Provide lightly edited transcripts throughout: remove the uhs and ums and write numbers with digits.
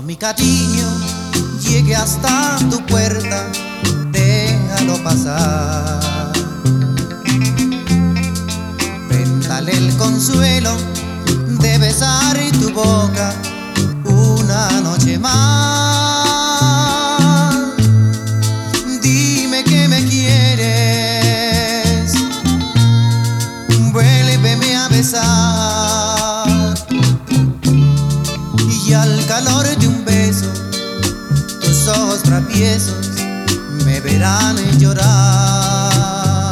mi cariño llegue hasta tu puerta, déjalo pasar. Dale el consuelo de besar tu boca una noche más. Dime que me quieres, vuélveme a besar. Y al calor de un beso, tus ojos traviesos me verán llorar.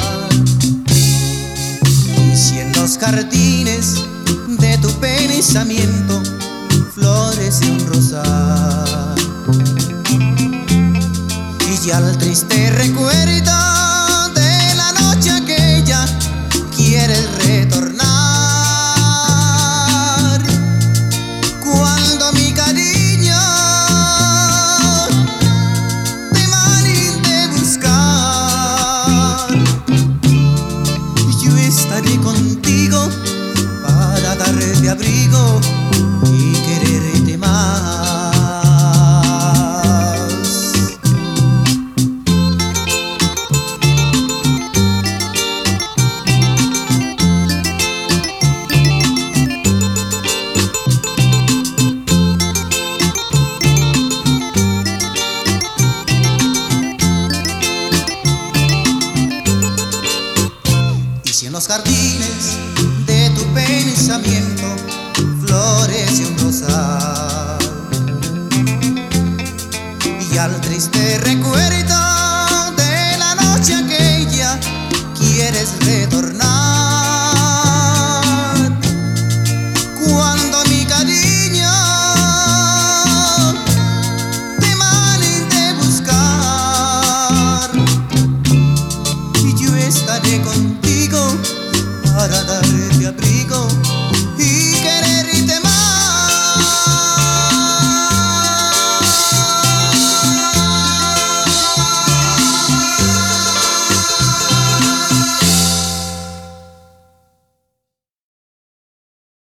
Y si en los jardines de tu pensamiento florece un rosal, y ya el triste recuerdo